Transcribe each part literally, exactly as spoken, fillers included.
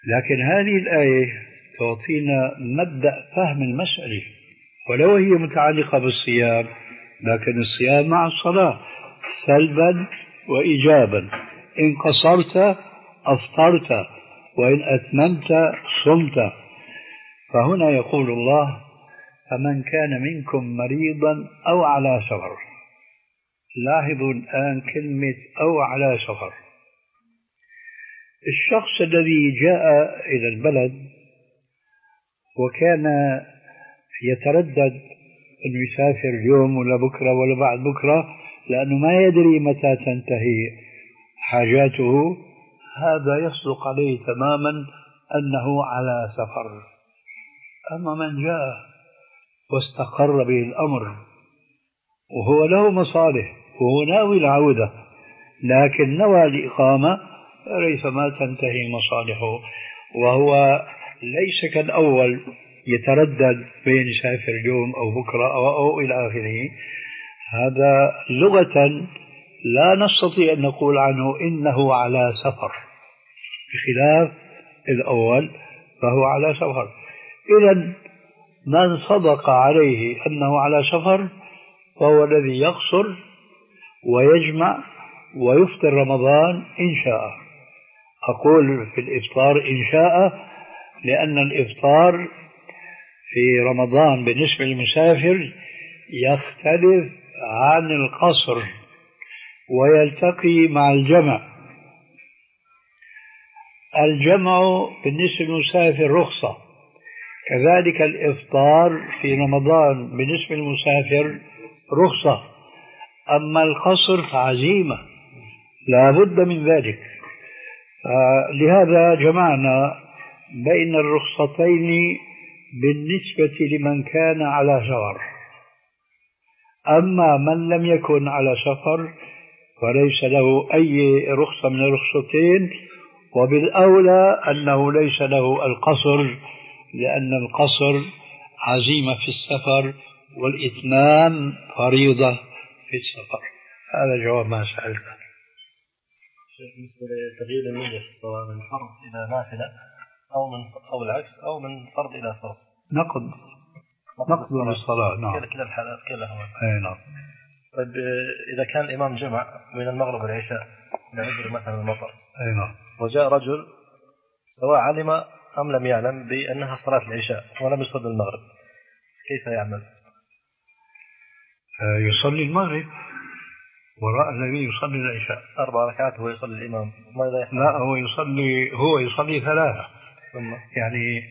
لكن هذه الآية تعطينا مبدأ فهم المسألة، ولو هي متعلقة بالصيام، لكن الصيام مع الصلاة سلبا وإيجابا. إن قصرت أفطرت، وإن أتممت صمت. فهنا يقول الله: فمن كان منكم مريضا أو على سفر. لاحظوا الآن كلمة أو على سفر. الشخص الذي جاء إلى البلد وكان يتردد أن يسافر اليوم ولا بكرة ولا بعد بكرة لأنه ما يدري متى تنتهي حاجاته، هذا يصدق عليه تماما أنه على سفر. أما من جاء واستقر به الأمر وهو له مصالح وهو ناوي العودة لكن نوى الإقامة، ريثما تنتهي مصالحه، وهو ليس كالأول يتردد بين يسافر اليوم أو بكرة أو, أو إلى آخره. هذا لغة لا نستطيع أن نقول عنه إنه على سفر، بخلاف الأول فهو على سفر. إذن من صدق عليه أنه على سفر فهو الذي يقصر ويجمع ويفطر رمضان إن شاء. أقول في الإفطار إن شاء لأن الإفطار في رمضان بالنسبة للمسافر يختلف عن القصر ويلتقي مع الجمع. الجمع بالنسبة للمسافر رخصة، كذلك الإفطار في رمضان بالنسبة للمسافر رخصة، أما القصر فعزيمة لا بد من ذلك. لهذا جمعنا بين الرخصتين بالنسبة لمن كان على سفر. أما من لم يكن على سفر فليس له أي رخصة من الرخصتين، وبالأولى أنه ليس له القصر، لأن القصر عزيمة في السفر والإتمام فريضة في السفر. هذا جواب ما سألته. بالنسبة لتغيير النية سواء من فرض إلى نافلة أو من أو العكس أو من فرض إلى فرض، نقض نقض للصلاة. نعم، كلا الحالات كلها. أي نعم. طيب إذا كان الإمام جمع من المغرب والعشاء لعذر مثلا المطر، أي نعم، وجاء رجل سواء علم أم لم يعلم بأنها صلاة العشاء ولم يصلي المغرب، كيف يعمل؟ يصلي المغرب وراء الذي يصلي العشاء أربع ركعات هو يصلي الإمام. ماذا يفعل؟ لا، هو يصلي هو يصلي ثلاثة. ثم يعني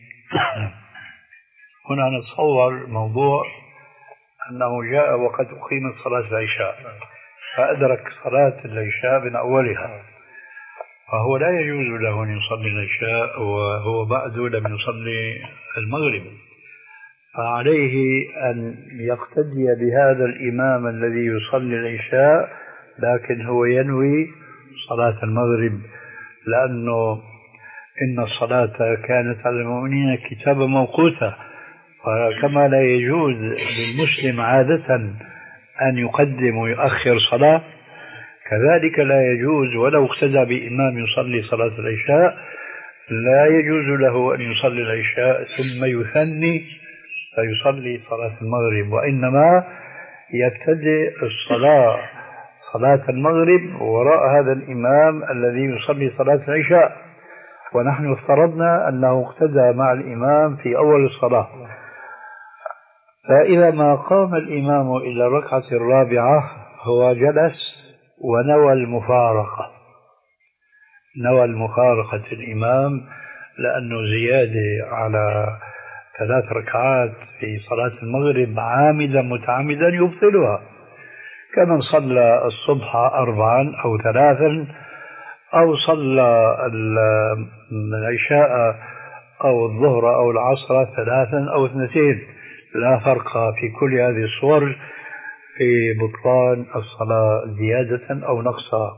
هنا نتصور موضوع أنه جاء وقد أقيمت صلاة العشاء فأدرك صلاة العشاء من أولها، فهو لا يجوز له أن يصلي العشاء وهو بعده لم يصلي المغرب، فعليه أن يقتدي بهذا الإمام الذي يصلي العشاء لكن هو ينوي صلاة المغرب، لأنه إن الصلاة كانت على المؤمنين كتابا موقوتا. فكما لا يجوز للمسلم عادة أن يقدم ويؤخر صلاة، كذلك لا يجوز ولو اقتدى بإمام يصلي صلاة العشاء لا يجوز له أن يصلي العشاء ثم يثني فيصلي صلاة المغرب، وإنما يبتدئ الصلاة صلاة المغرب وراء هذا الإمام الذي يصلي صلاة العشاء، ونحن افترضنا أنه اقتدى مع الإمام في أول الصلاة. فإذا ما قام الإمام إلى الركعة الرابعة هو جلس ونوى المفارقة، نوى المفارقة الإمام، لأنه زيادة على ثلاث ركعات في صلاة المغرب عامدا متعمدا يبطلها، كمن صلى الصبح أربعا أو ثلاثا أو صلى العشاء أو الظهر أو العصر ثلاثا أو اثنتين، لا فرق في كل هذه الصور في بطلان الصلاة زيادة أو نقصا.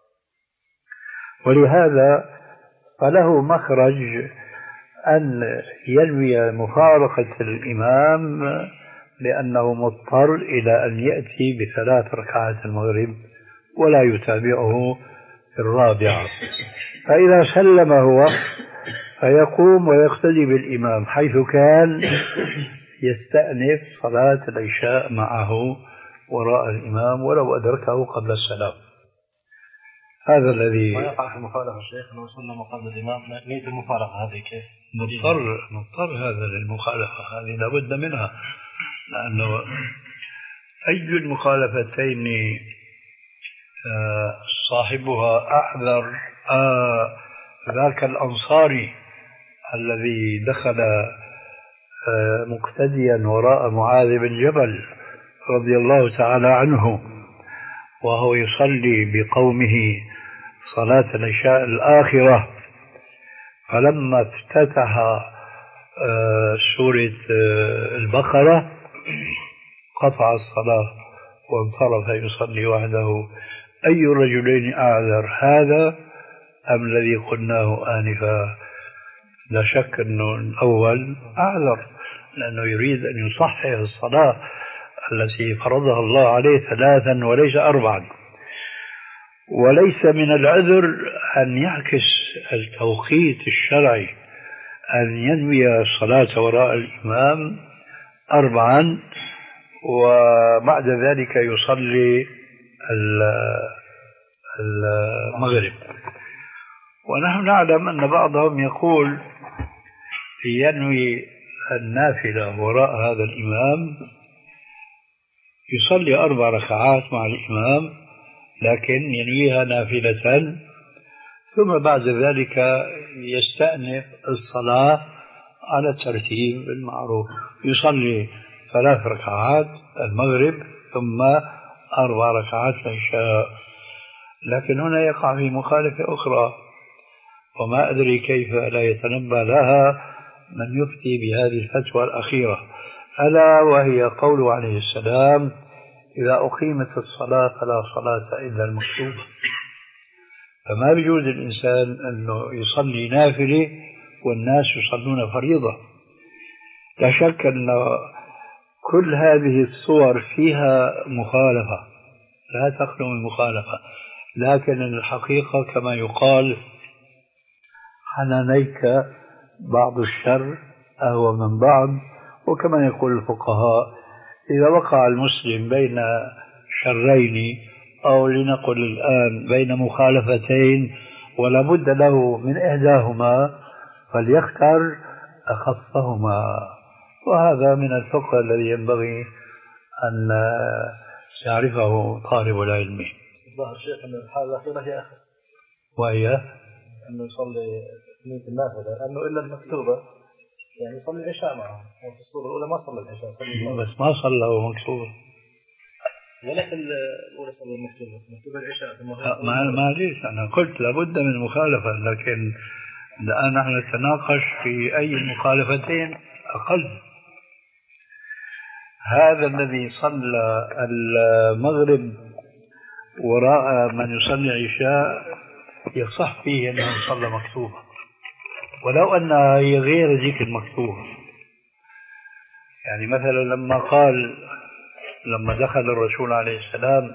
ولهذا فله مخرج أن ينوي مفارقة الإمام لأنه مضطر إلى أن يأتي بثلاث ركعات المغرب ولا يتابعه في الرابعة. فإذا سلم هو فيقوم ويقتدي بالإمام حيث كان يستأنف صلاة العشاء معه وراء الإمام ولو أدركه قبل السلام. هذا الذي ما يقع في مخالفة الشيخ لو سلم قبل الإمام نية المفارقة هذه كيف؟ مضطر مضطر هذا للمخالفة هذه لابد منها، لأنه أي المخالفتين صاحبها أحذر آه ذاك الأنصاري الذي دخل آه مقتديا وراء معاذ بن جبل رضي الله تعالى عنه وهو يصلي بقومه صلاة العشاء الآخرة، فلما افتتح آه سورة آه البقرة قطع الصلاة وانصرف يصلي وحده. أي الرجلين أعذر، هذا أم الذي قلناه آنفا؟ لا شك أنه الأول أعذر، لأنه يريد أن يصحح الصلاة التي فرضها الله عليه ثلاثا وليس أربعا. وليس من العذر أن يعكس التوقيت الشرعي، أن ينوي الصلاة وراء الإمام أربعا وبعد ذلك يصلي المغرب. ونحن نعلم أن بعضهم يقول ينوي النافلة وراء هذا الإمام، يصلي أربع ركعات مع الإمام لكن ينويها نافلة، ثم بعد ذلك يستأنف الصلاة على الترتيب المعروف، يصلي ثلاث ركعات المغرب ثم أربع ركعات العشاء. لكن هنا يقع في مخالفة أخرى وما أدري كيف لا يتنبه لها من يفتي بهذه الفتوى الأخيرة، ألا وهي قوله عليه السلام: إذا أقيمت الصلاة فلا صلاة إلا المكتوبة. فما بيجوز الإنسان أنه يصلي نافلة والناس يصلون فريضة. لا شك أن كل هذه الصور فيها مخالفة، لا تخلو من مخالفة، لكن الحقيقة كما يقال: حنانيك بعض الشر أهو من بعض. وكما يقول الفقهاء: إذا وقع المسلم بين شرين، أو لنقل الآن بين مخالفتين ولا بد له من إحداهما، فليختار أخفهما. وهذا من الفقه الذي ينبغي أن يعرفه طالب العلم. الظاهر الشيخ أن الحالة الأخيرة هي أخف، وهي أنه يصلي نية النافلة، لأنه إلا المكتوبة يعني يصلي العشاء معه، وفي الصورة الأولى ما صلى العشاء، بس ما صلى هو مكتوبة، ولا في الأولى صلى المكتوبة، مكتوبة العشاء. ما ما ليش أنا قلت لابد من مخالفة، لكن الآن نحن نتناقش في أي المخالفتين أقل. هذا الذي صلى المغرب وراء من يصلي العشاء يصح فيه أنه صلى مكتوبة، ولو أنها هي غير ذيك المكتوبة. يعني مثلا لما قال لما دخل الرسول عليه السلام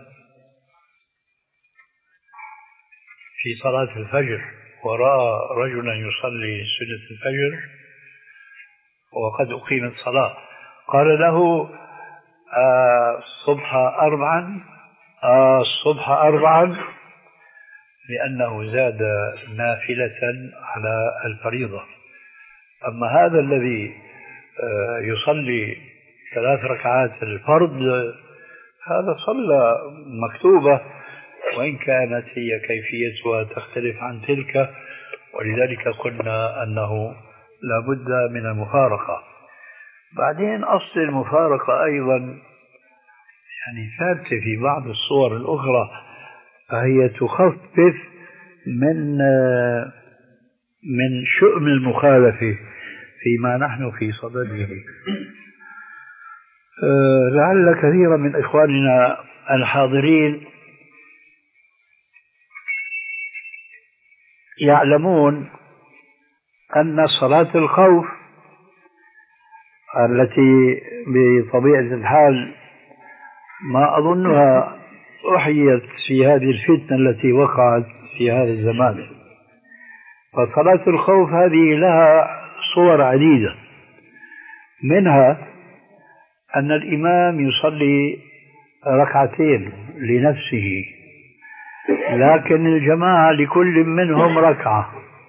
في صلاة الفجر ورأى رجلا يصلي سنة الفجر وقد أقيمت صلاة، قال له: آه الصبح أربعا آه الصبح أربعا لأنه زاد نافلة على الفريضة. أما هذا الذي آه يصلي ثلاث ركعات الفرض هذا صلى مكتوبة، وإن كانت هي كيفيتها تختلف عن تلك، ولذلك قلنا أنه لا بد من المفارقة. بعدين أصل المفارقة أيضا يعني ثابتة في بعض الصور الأخرى، فهي تخفف من من شؤم المخالفة فيما نحن في صدده. لعل كثيرا من إخواننا الحاضرين يعلمون أن صلاة الخوف التي بطبيعة الحال ما أظنها أحيت في هذه الفتنة التي وقعت في هذا الزمان، فصلاة الخوف هذه لها صور عديدة، منها أن الإمام يصلي ركعتين لنفسه، لكن الجماعة لكل منهم ركعة،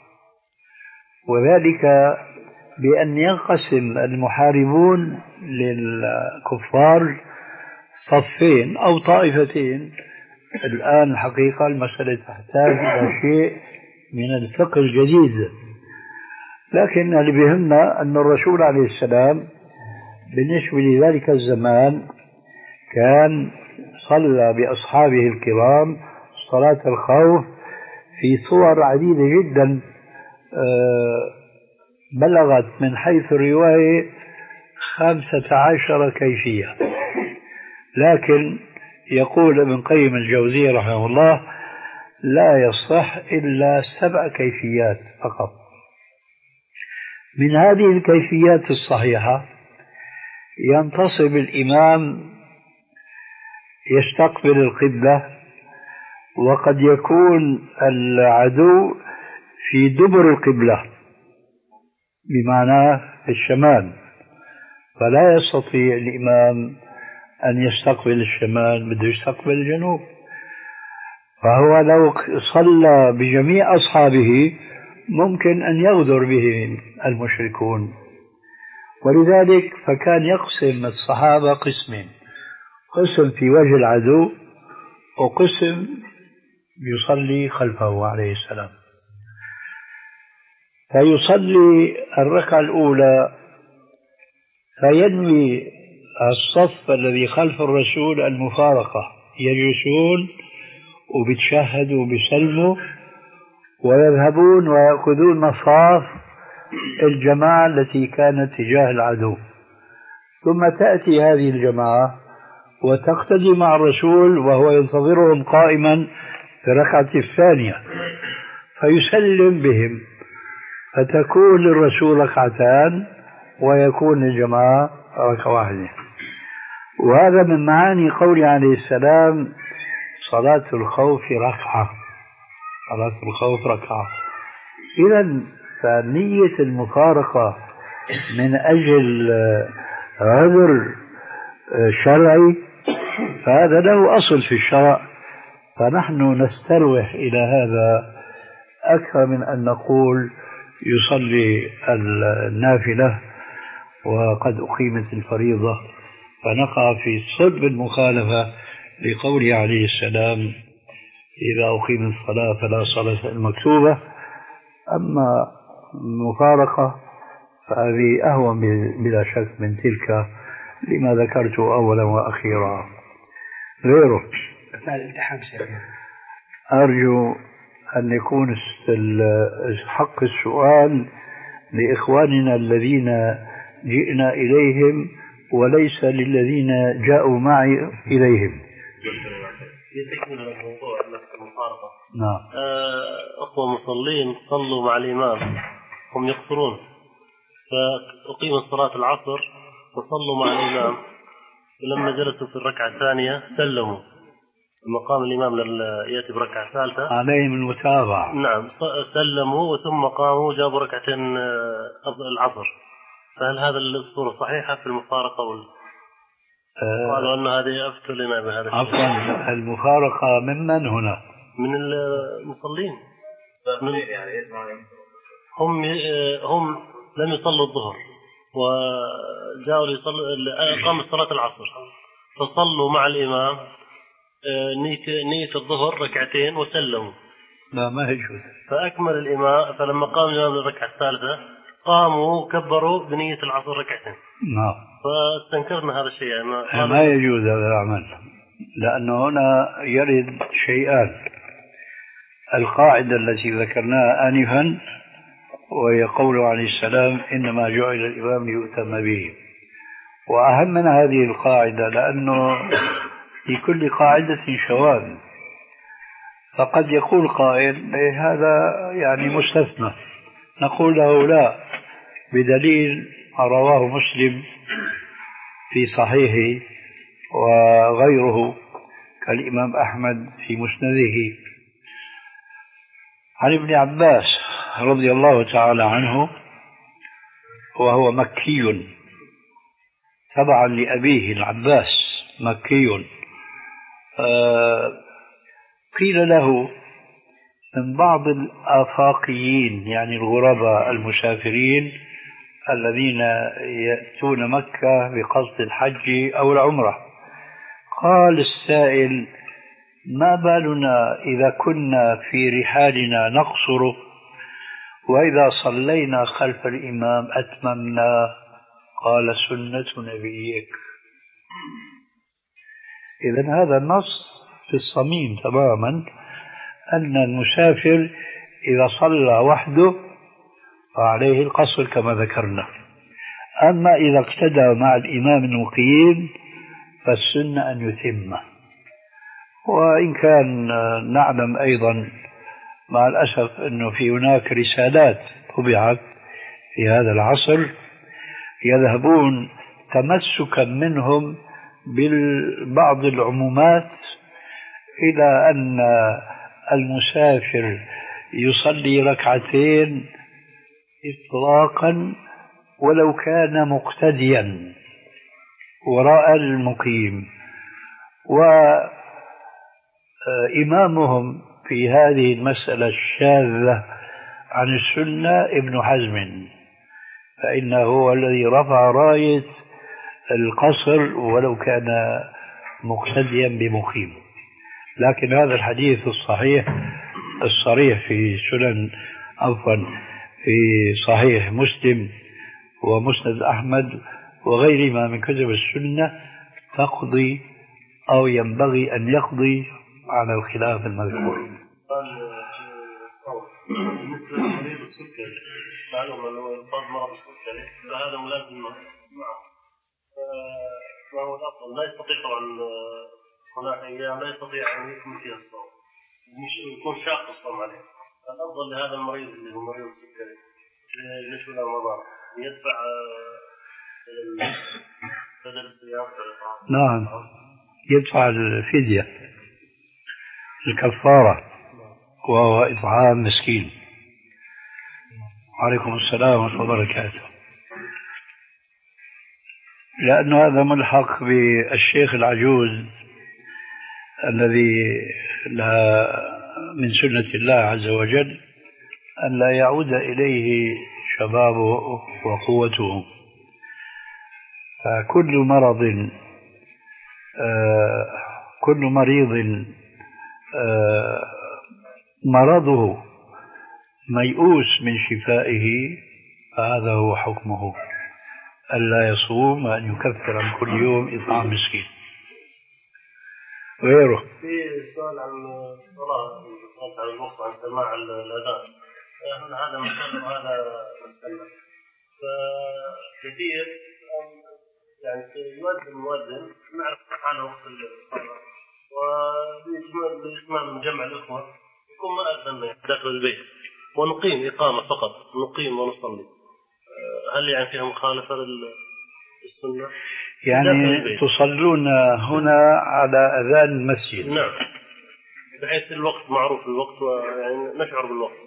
وذلك بأن ينقسم المحاربون للكفار صفين أو طائفتين. الآن الحقيقة المسألة تحتاج إلى شيء من الفقه الجديد، لكن اللي بيهمنا أن الرسول عليه السلام بالنسبة لذلك الزمان كان صلى بأصحابه الكرام صلاة الخوف في صور عديدة جدا بلغت من حيث الرواية خمسة عشر كيفية، لكن يقول ابن قيم الجوزية رحمه الله لا يصح إلا سبع كيفيات فقط. من هذه الكيفيات الصحيحة ينتصب الإمام يستقبل القبلة، وقد يكون العدو في دبر القبلة بمعنى الشمال، فلا يستطيع الإمام أن يستقبل الشمال، بده يستقبل الجنوب، فهو لو صلى بجميع أصحابه ممكن أن يغدر به المشركون، ولذلك فكان يقسم الصحابة قسمين: قسم في وجه العدو، وقسم يصلي خلفه عليه السلام. فيصلي الركعة الأولى فينوي الصف الذي خلف الرسول المفارقة، يجلسون وبتشهدوا وبيسلموا ويذهبون ويأخذون مصاف الجماعة التي كانت تجاه العدو، ثم تأتي هذه الجماعة وتقتدي مع الرسول وهو ينتظرهم قائما في الركعة الثانية، فيسلم بهم، فتكون للرسول ركعتان ويكون للجماعة ركعة واحدة. وهذا من معاني قوله عليه السلام صلاة الخوف ركعة، صلاة الخوف ركعة. إذا فنية المفارقة من أجل عذر شرعي فهذا له أصل في الشرع، فنحن نستروح إلى هذا أكثر من أن نقول يصلي النافلة وقد أقيمت الفريضة، فنقع في صلب المخالفة لقوله عليه السلام إذا أقيمت الصلاة فلا صلاة المكتوبة. أما المفارقة فهذه أهون بلا شك من تلك لما ذكرته أولا وأخيرا. غيره أرجو أن يكون حق السؤال لإخواننا الذين جئنا إليهم وليس للذين جاءوا معي إليهم. يتكمل الموضوع نفس المفارقة. نعم. أخوة مصلين صلوا مع الإمام هم يقصرون، فأقيمت صلاة العصر وصلوا مع الإمام، ولما جلسوا في الركعة الثانية سلموا، لما قام الإمام يأتي بركعة ثالثة عليهم المتابعة. نعم، سلموا ثم قاموا جابوا ركعتين العصر، فهل هذا الصورة صحيحة في المفارقة ولا؟ أه قالوا أن هذه أفتوا لنا بهذا الشيء. عفوا، المفارقة ممن هنا؟ من المصلين. من يعني هم هم لم يصلوا الظهر وجاءوا ليصلوا، قامت صلاة العصر فصلوا مع الإمام نية الظهر ركعتين وسلموا. لا ما يجوز. فأكمل الإمام، فلما قام الإمام للركعة الثالثة قاموا كبروا بنية العصر ركعتين. نعم. فاستنكرنا هذا الشيء. يعني ما يجوز هذا العمل، لأنه هنا يرد شيئان: القاعدة التي ذكرناها آنفا وهي قوله عليه السلام إنما جعل الإمام ليؤتم به، وأهم من هذه القاعدة لأنه في كل قاعدة شواذ، فقد يقول قائل هذا يعني مستثنى، نقول له لا، بدليل ما رواه مسلم في صحيحه وغيره كالإمام أحمد في مسنده عن ابن عباس رضي الله تعالى عنه، وهو مكي تبعا لأبيه العباس، مكي. آه قيل له من بعض الآفاقيين، يعني الغرباء المسافرين الذين يأتون مكة بقصد الحج أو العمرة، قال السائل: ما بالنا إذا كنا في رحالنا نقصر وإذا صلينا خلف الإمام أتممنا؟ قال: سنة نبيك. إذن هذا النص في الصميم تماما، أن المسافر إذا صلى وحده فعليه القصر كما ذكرنا، أما إذا اقتدى مع الإمام المقيم فالسنة أن يتم. وإن كان نعلم أيضا مع الأسف أنه في هناك رسالات طبعت في هذا العصر يذهبون تمسكا منهم ببعض العمومات إلى أن المسافر يصلي ركعتين إطلاقا ولو كان مقتديا وراء المقيم. وإمامهم في هذه المسألة الشاذة عن السنة ابن حزم، فإنه هو الذي رفع راية القصر ولو كان مقتديا بمقيم. لكن هذا الحديث الصحيح الصريح في سنن عفوا في صحيح مسلم ومسند أحمد وغيرهما من كتب السنة تقضي أو ينبغي أن يقضي على الخلاف المذكور. بالنسبة لمريض السكري، معلومة أنه يصاب مرض السكري فهذا ملازم معه، فهو الأفضل لا يستطيع طبعا هناك أيام لا يستطيع أن يكمل فيها الصوم، يكون شاق الصوم عليه. الأفضل لهذا المريض اللي هو مريض السكري نشوف له رمضان يدفع بدل الصيام. نعم، يدفع الفدية الكفارة وهو إطعام مسكين. عليكم السلام ورحمة الله وبركاته. لأنه هذا ملحق بالشيخ العجوز الذي لا من سنة الله عز وجل أن لا يعود إليه شبابه وقوته، فكل مرض آه كل مريض آه مرضه ميؤوس من شفائه فهذا هو حكمه، ألا يصوم وأن يكفر عن كل يوم إطعام مسكين. غيره في سؤال عن الصلاة، عن الوقت، عن سماع الأذان، هذا مثلا وهذا مثلا، فكثير يعني يؤذن المؤذن نعرف حاله وقت الصلاة، وبإجماع من جمع الإخوة يكون ما أذن داخل البيت ونقيم إقامة فقط، نقيم ونصلي. هل يعني فيها مخالفة للسنة؟ يعني تصلون هنا على أذان المسجد؟ نعم، بحيث الوقت معروف الوقت ويعني نشعر بالوقت.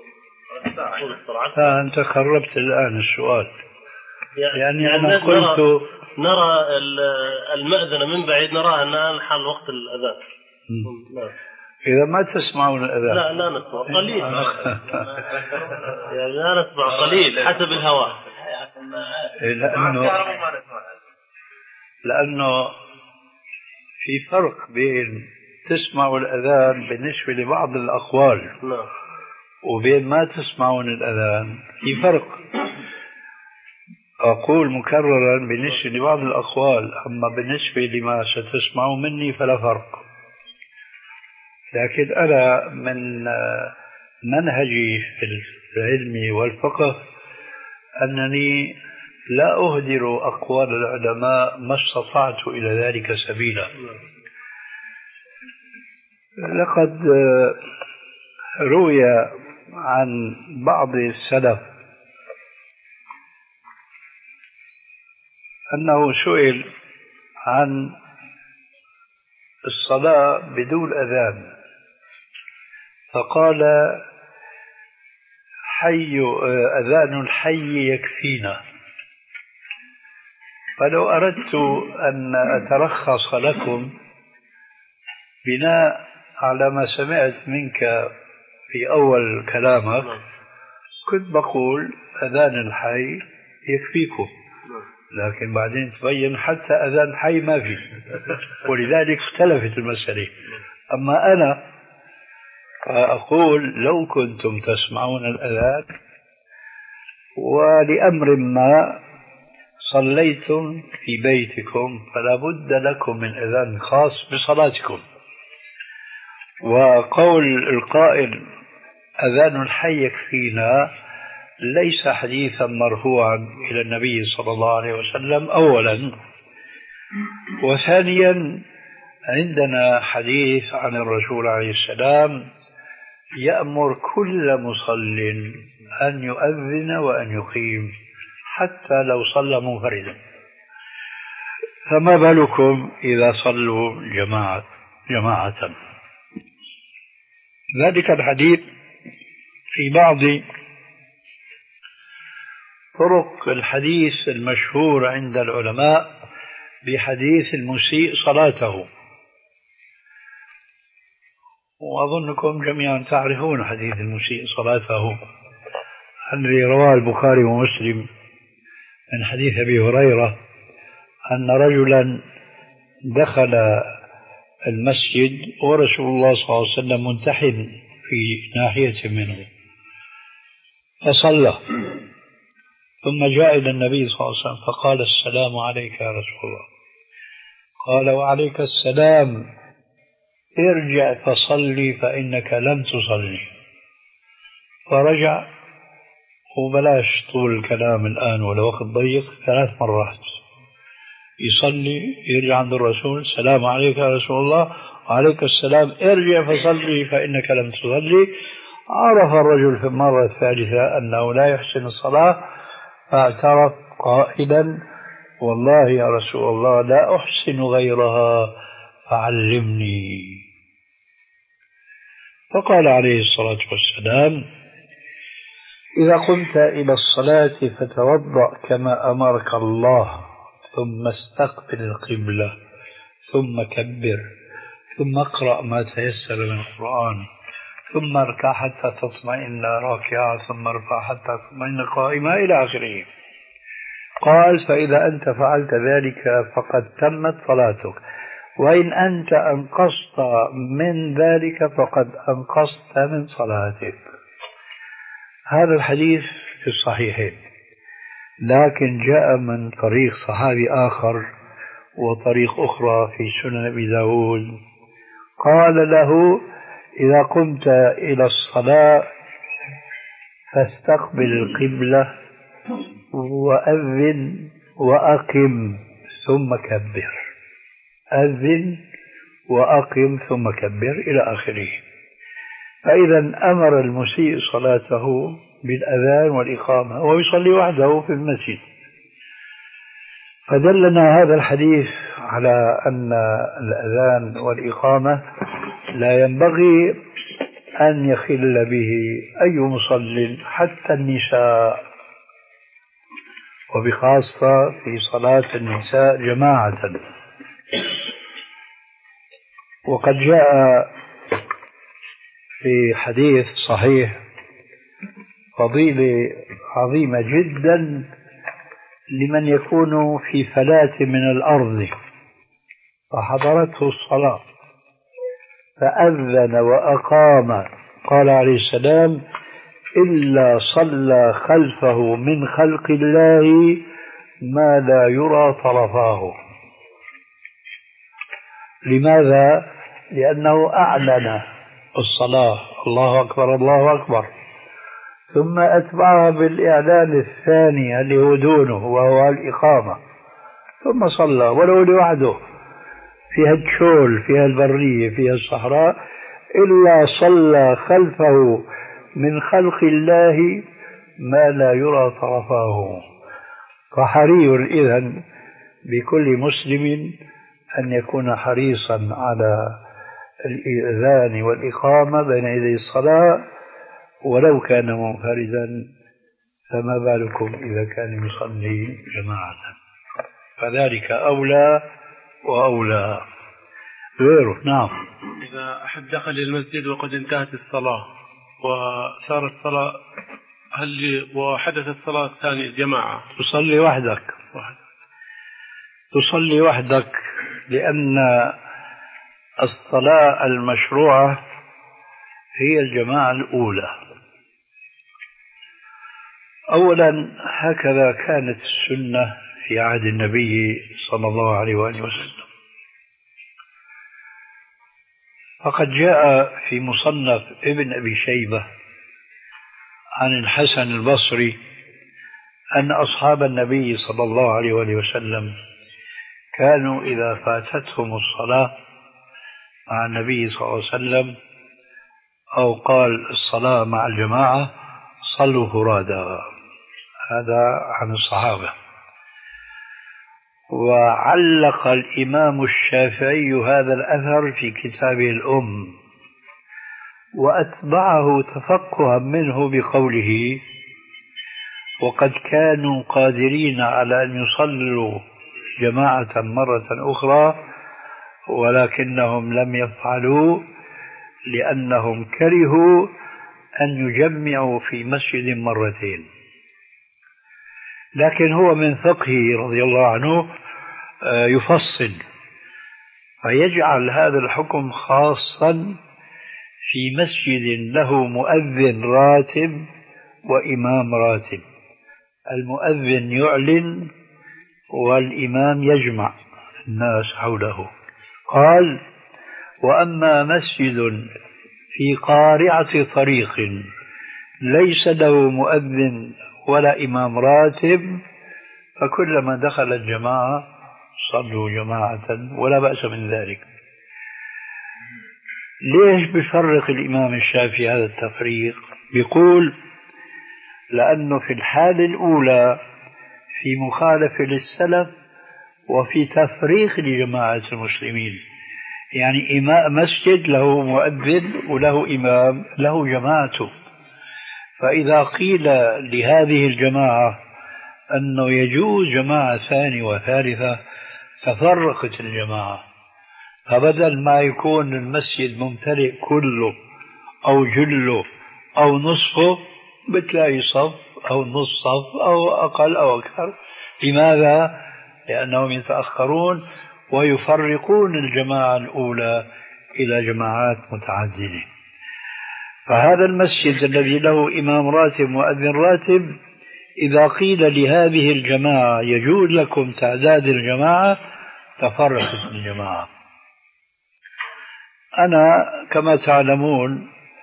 فأنت خربت الآن السؤال. يعني, يعني, يعني أنا قلت نرى, نرى المأذنة من بعيد نراها أنها حال وقت الأذان. نعم. إذا ما تسمعون الأذان؟ لا لا نسمع قليل. يعني لا نسمع قليل حسب الهواء. لأنه لأنه في فرق بين تسمعوا الأذان بالنسبة لبعض الأقوال وبين ما تسمعون الأذان، في فرق. أقول مكررا بالنسبة لبعض الأقوال، أما بالنسبة لما ستسمعوا مني فلا فرق. لكن أنا من منهجي في العلم والفقه أنني لا أهدر أقوال العلماء ما استطعت إلى ذلك سبيلا. لقد روي عن بعض السلف أنه سئل عن الصلاة بدون أذان فقال: حي أذان الحي يكفينا. فلو أردت أن أترخص لكم بناء على ما سمعت منك في أول كلامك كنت بقول أذان الحي يكفيكم، لكن بعدين تبين حتى أذان حي ما في، ولذلك اختلفت المسألة. أما أنا فأقول لو كنتم تسمعون الأذان ولأمر ما صليتم في بيتكم فلا بد لكم من أذان خاص بصلاتكم. وقول القائل أذان الحي يكفينا ليس حديثا مرفوعا إلى النبي صلى الله عليه وسلم أولا، وثانيا عندنا حديث عن الرسول عليه السلام يأمر كل مصل أن يؤذن وأن يقيم حتى لو صلى منفردا، فما بالكم إذا صلوا جماعة جماعة. ذلك الحديث في بعض طرق الحديث المشهور عند العلماء بحديث المسيء صلاته، وأظنكم جميعا تعرفون حديث المسيء صلاته الذي رواه البخاري ومسلم من حديث أبي هريرة أن رجلا دخل المسجد ورسول الله صلى الله عليه وسلم منتحل في ناحية منه فصلى، ثم جاء إلى النبي صلى الله عليه وسلم فقال السلام عليك يا رسول الله. قال وعليك السلام، ارجع فصلي فإنك لم تصلي. فرجع، وبلاش طول الكلام الآن ولا وقت ضيق، ثلاث مرات يصلي يرجع عند الرسول السلام عليك يا رسول الله، وعليك السلام، ارجع فصلي فإنك لم تصلي. عرف الرجل في المرة الثالثة أنه لا يحسن الصلاة فاعترف قائلا والله يا رسول الله لا أحسن غيرها فعلمني. فقال عليه الصلاة والسلام إذا قمت إلى الصلاة فتوضأ كما أمرك الله، ثم استقبل القبلة، ثم كبر، ثم اقرأ ما تيسر من القرآن، ثم اركع حتى تطمئن راكعا، ثم ارفع حتى تطمئن قائما إلى آخره. قال فإذا أنت فعلت ذلك فقد تمت صلاتك، وإن أنت أنقصت من ذلك فقد أنقصت من صلاتك. هذا الحديث في الصحيحين، لكن جاء من طريق صحابي آخر وطريق أخرى في سنن أبي داود قال له إذا قمت إلى الصلاة فاستقبل القبلة وأذن وأقم ثم كبر، أذن وأقم ثم كبر إلى آخره. فإذا أمر المسيء صلاته بالأذان والإقامة ويصلي وحده في المسجد. فدلنا هذا الحديث على أن الأذان والإقامة لا ينبغي أن يخل به أي مصل حتى النساء، وبخاصة في صلاة النساء جماعة. وقد جاء في حديث صحيح فضيلة عظيمة جدا لمن يكون في فلاة من الأرض فحضرته الصلاة فأذن وأقام، قال عليه السلام إلا صلى خلفه من خلق الله ما لا يرى طرفاه. لماذا؟ لأنه أعلن الصلاة الله أكبر الله أكبر، ثم أتبعها بالإعلان الثاني اللي هو دونه وهو الإقامة، ثم صلى ولو لوحده في هالشول في هالبرية في هالصحراء، إلا صلى خلفه من خلق الله ما لا يرى طرفاه. فحري إذن بكل مسلم أن يكون حريصا على الإذان والإقامة بين يدي الصلاة، ولو كان منفردا فما بالكم إذا كان يصلي جماعة، فذلك أولى وأولى غيره. نعم. إذا أحد دخل المسجد وقد انتهت الصلاة وصارت الصلاة هل وحدثت صلاة ثانية جماعة، تصلي وحدك واحد. تصلي وحدك، لأن الصلاة المشروعة هي الجماعة الأولى. أولا هكذا كانت السنة في عهد النبي صلى الله عليه وآله وسلم، فقد جاء في مصنف ابن أبي شيبة عن الحسن البصري أن أصحاب النبي صلى الله عليه وآله وسلم كانوا إذا فاتتهم الصلاة مع النبي صلى الله عليه وسلم أو قال الصلاة مع الجماعة صلوا فرادا. هذا عن الصحابة. وعلق الإمام الشافعي هذا الأثر في كتابه الأم، وأتبعه تفقها منه بقوله: وقد كانوا قادرين على أن يصلوا جماعة مرة أخرى ولكنهم لم يفعلوا لأنهم كرهوا أن يجمعوا في مسجد مرتين. لكن هو من فقهه رضي الله عنه يفصل فيجعل هذا الحكم خاصا في مسجد له مؤذن راتب وإمام راتب. المؤذن يعلن والإمام يجمع الناس حوله. قال: وأما مسجد في قارعة طريق ليس له مؤذن ولا إمام راتب فكلما دخل الجماعة صلوا جماعة ولا بأس من ذلك. ليش بيفرق الإمام الشافعي هذا التفريق؟ بيقول: لأنه في الحالة الأولى في مخالفة للسلف وفي تفريق لجماعة المسلمين، يعني إمام مسجد له مؤذن وله إمام له جماعته، فإذا قيل لهذه الجماعة أنه يجوز جماعة ثانية وثالثة تفرقت الجماعة، فبدل ما يكون المسجد ممتلئ كله أو جله أو نصفه بتلاقي صف أو نصف صف أو أقل أو أكثر. لماذا؟ لأنهم يتأخرون ويفرقون الجماعة الأولى إلى جماعات متعددة. فهذا المسجد الذي له إمام راتب مؤذن راتب إذا قيل لهذه الجماعة يجوز لكم تعداد الجماعة تفرقت الجماعة. أنا كما تعلمون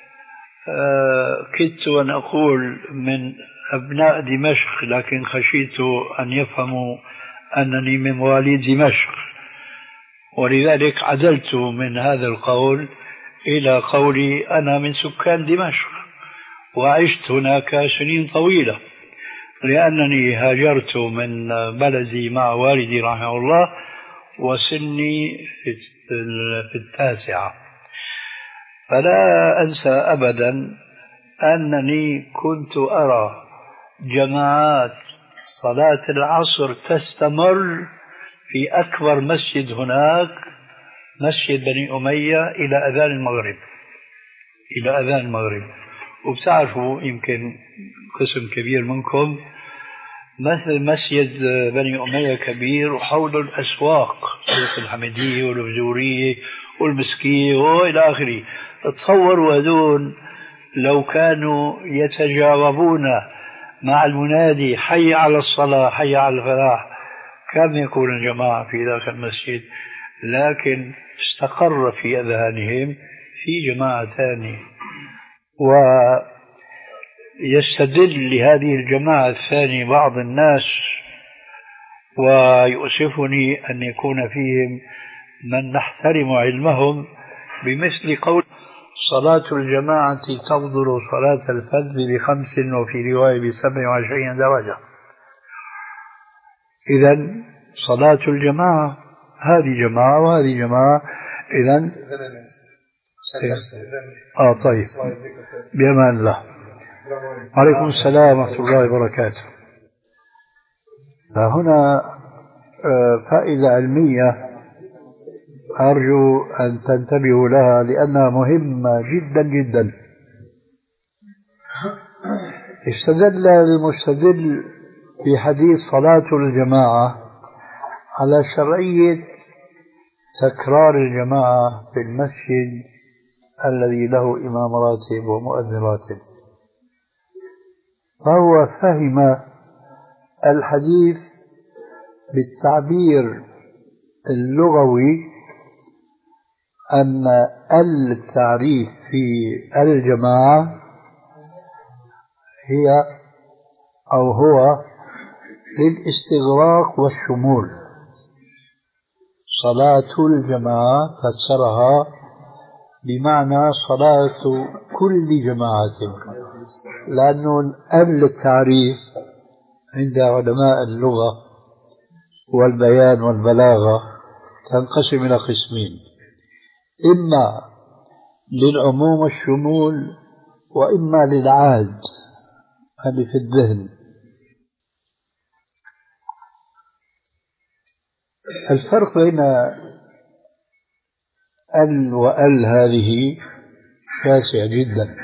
كدت أن أقول من أبناء دمشق، لكن خشيت أن يفهموا أنني من مواليد دمشق، ولذلك عدلت من هذا القول إلى قولي أنا من سكان دمشق وعشت هناك سنين طويلة، لأنني هاجرت من بلدي مع والدي رحمه الله وسني في التاسعة. فلا أنسى أبدا أنني كنت أرى جماعات صلاة العصر تستمر في أكبر مسجد هناك، مسجد بني أمية، إلى أذان المغرب إلى أذان المغرب. وبتعرفوا يمكن قسم كبير منكم مثل مسجد بني أمية كبير وحوله الأسواق، سوق الحمدية والبزورية والمسكية وإلى آخره. تصوروا هذول لو كانوا يتجاوبون مع المنادي حي على الصلاة حي على الفلاح كم يكون الجماعة في ذاك المسجد، لكن استقر في أذهانهم في جماعة ثانية. ويستدل لهذه الجماعة الثانية بعض الناس، ويؤسفني أن يكون فيهم من نحترم علمهم، بمثل قول: صلاة الجماعة تفضل صلاة الفرد بخمس وفي رواية بسبع وعشرين درجة. إذن صلاة الجماعة هذه جماعة وهذه جماعة. إذن آه طيب، بأمان الله. وعليكم السلام ورحمة الله وبركاته. فهنا فائدة علمية أرجو أن تنتبهوا لها لأنها مهمة جدا جدا. استدل المستدل في حديث صلاة الجماعة على شرعية تكرار الجماعة في المسجد الذي له إمام راتب ومؤذن راتب، فهو فهم الحديث بالتعبير اللغوي أن التعريف في الجماعة هي أو هو للاستغراق والشمول. صلاة الجماعة فسرها بمعنى صلاة كل جماعة، لأنه قبل التعريف عند علماء اللغة والبيان والبلاغة تنقسم إلى قسمين: إما للعموم والشمول، وإما للعهد اللي في الذهن. الفرق بين ال وال هذه شاسع جدا.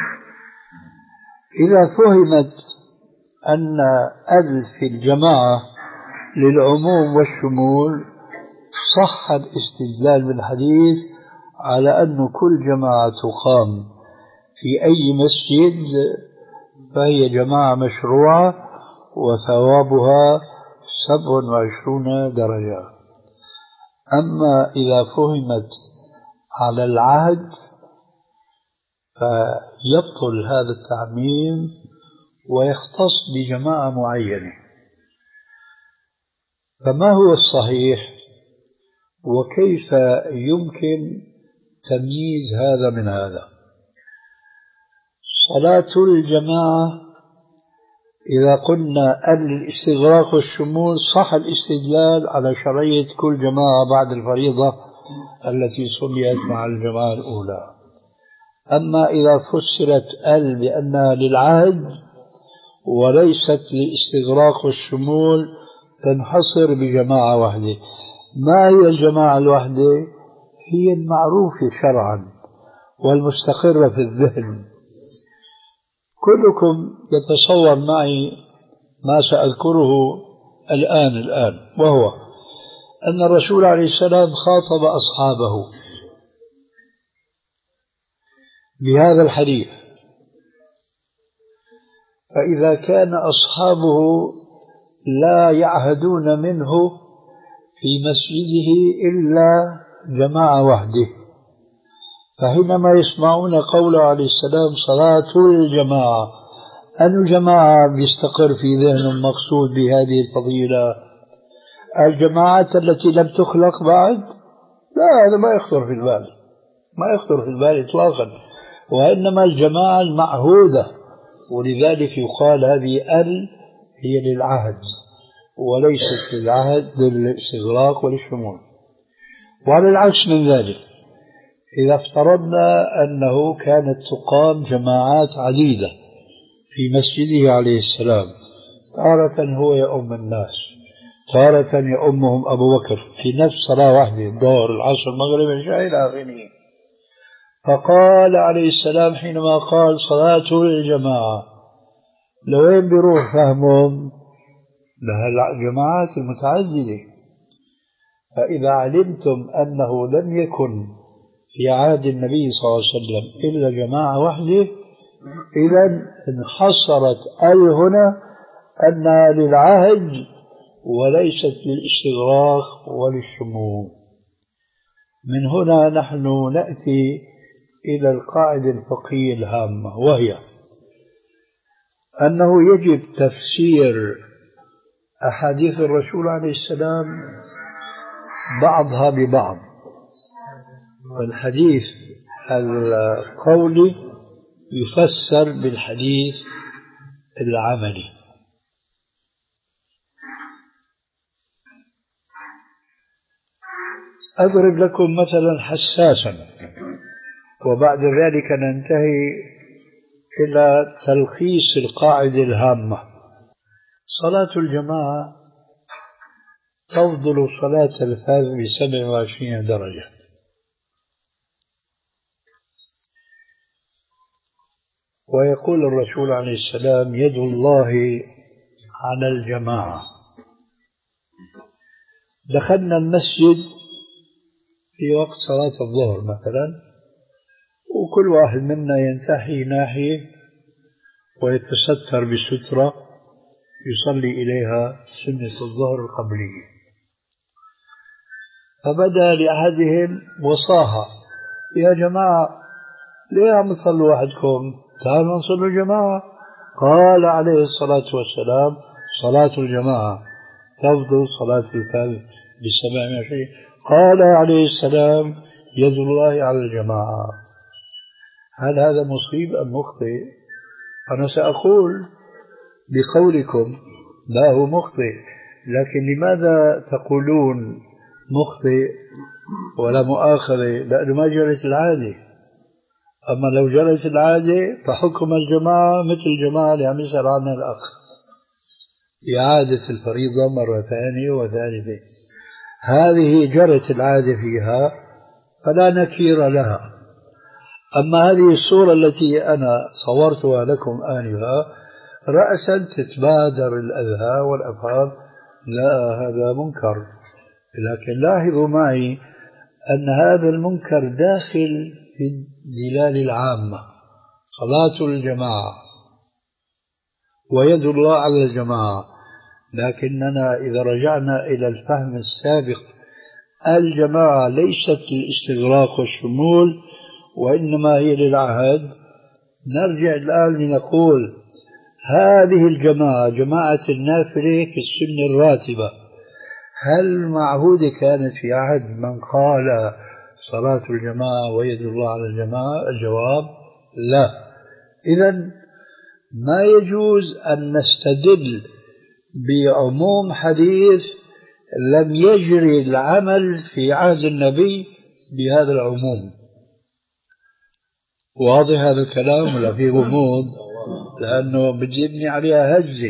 إذا فهمت أن ال في الجماعة للعموم والشمول صح الاستدلال بالحديث على أن كل جماعة تقام في أي مسجد فهي جماعة مشروعة وثوابها سبع وعشرون درجة. أما إذا فهمت على العهد فيبطل هذا التعميم ويختص بجماعة معينة. فما هو الصحيح وكيف يمكن تمييز هذا من هذا؟ صلاة الجماعة إذا قلنا الاستغراق والشمول صح الاستدلال على شرعية كل جماعة بعد الفريضة التي صليت مع الجماعة الأولى. أما إذا فسرت ال بأنها للعهد وليست للاستغراق والشمول تنحصر بجماعة واحدة. ما هي الجماعة الواحدة؟ هي المعروفة شرعا والمستقرة في الذهن. كلكم يتصور معي ما سأذكره الآن الآن وهو أن الرسول عليه السلام خاطب أصحابه بهذا الحديث، فإذا كان أصحابه لا يعهدون منه في مسجده إلا جماعة وحده، فحينما يسمعون قوله عليه السلام صلاة الجماعة، أن جماعة بيستقر في ذهنهم مقصود بهذه الفضيلة الجماعات التي لم تخلق بعد؟ لا، هذا ما يخطر في البال، ما يخطر في البال إطلاقا، وإنما الجماعة المعهودة. ولذلك يقال هذه ال هي للعهد وليست للعهد للاستغراق وللشمول. وعلى العكس من ذلك، إذا افترضنا أنه كانت تقام جماعات عديدة في مسجده عليه السلام، تارة هو يؤم الناس، تارة يؤمهم أبو بكر في نفس صلاة واحدة، الظهر العصر المغرب العشاء إلى آخره. فقال عليه السلام حينما قال صلاة الجماعة لوين بيروح فهمهم؟ لها الجماعات المتعددة. فإذا علمتم أنه لم يكن في عهد النبي صلى الله عليه وسلم إلا جماعة واحدة، إذن انحصرت ال هنا أنها للعهد وليست للاستغراق وللشمول. من هنا نحن نأتي إلى القاعدة الفقهية الهامة، وهي أنه يجب تفسير أحاديث الرسول عليه السلام بعضها ببعض. والحديث القولي يفسر بالحديث العملي. أضرب لكم مثلا حساسا وبعد ذلك ننتهي إلى تلخيص القاعدة الهامة. صلاة الجماعة تفضل صلاة الفرد بسبع وعشرين درجة. ويقول الرسول عليه السلام: يد الله على الجماعة. دخلنا المسجد في وقت صلاة الظهر مثلا، وكل واحد منا ينتحي ناحية ويتستر بسترة يصلي إليها سنة الظهر القبلية. فبدأ لأحدهم وصاها: يا جماعة ليه عم تصلوا وحدكم؟ تعالوا نصلوا جماعة. قال عليه الصلاة والسلام: صلاة الجماعة تفضل صلاة الفرد بسبع وعشرين. قال عليه السلام: يد الله على الجماعة. هل هذا مصيب أم مخطئ؟ أنا سأقول بقولكم لا هو مخطئ، لكن لماذا تقولون مخطئ ولا مؤاخذة؟ لأنه ما جرت العادة. أما لو جرت العادة فحكم الجماعة مثل الجماعة اللي عم يسأل عنها الأخ، إعادة الفريضة مرة ثانية وثالثة. هذه جرت العادة فيها فلا نكير لها. أما هذه الصورة التي أنا صورتها لكم آنفا رأسا تتبادر الأذهان والأفهام: لا هذا منكر. لكن لاحظوا معي أن هذا المنكر داخل في الدلالة العامة: صلاة الجماعة ويد الله على الجماعة. لكننا إذا رجعنا إلى الفهم السابق، الجماعة ليست للاستغراق والشمول وإنما هي للعهد. نرجع الآن لنقول هذه الجماعة جماعة النافلة في السنة الراتبة هل معهودة كانت في عهد من قال صلاة الجماعة ويد الله على الجماعة؟ الجواب لا. إذن ما يجوز أن نستدل بعموم حديث لم يجري العمل في عهد النبي بهذا العموم. واضح هذا الكلام ولا في غموض؟ لأنه بدي ابني عليها هجة،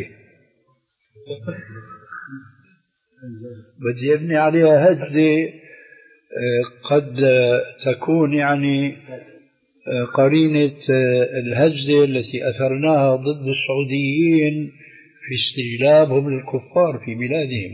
بدي ابني عليها هجة قد تكون يعني قرينة الهجة التي أثرناها ضد السعوديين في استجلابهم للكفار في بلادهم.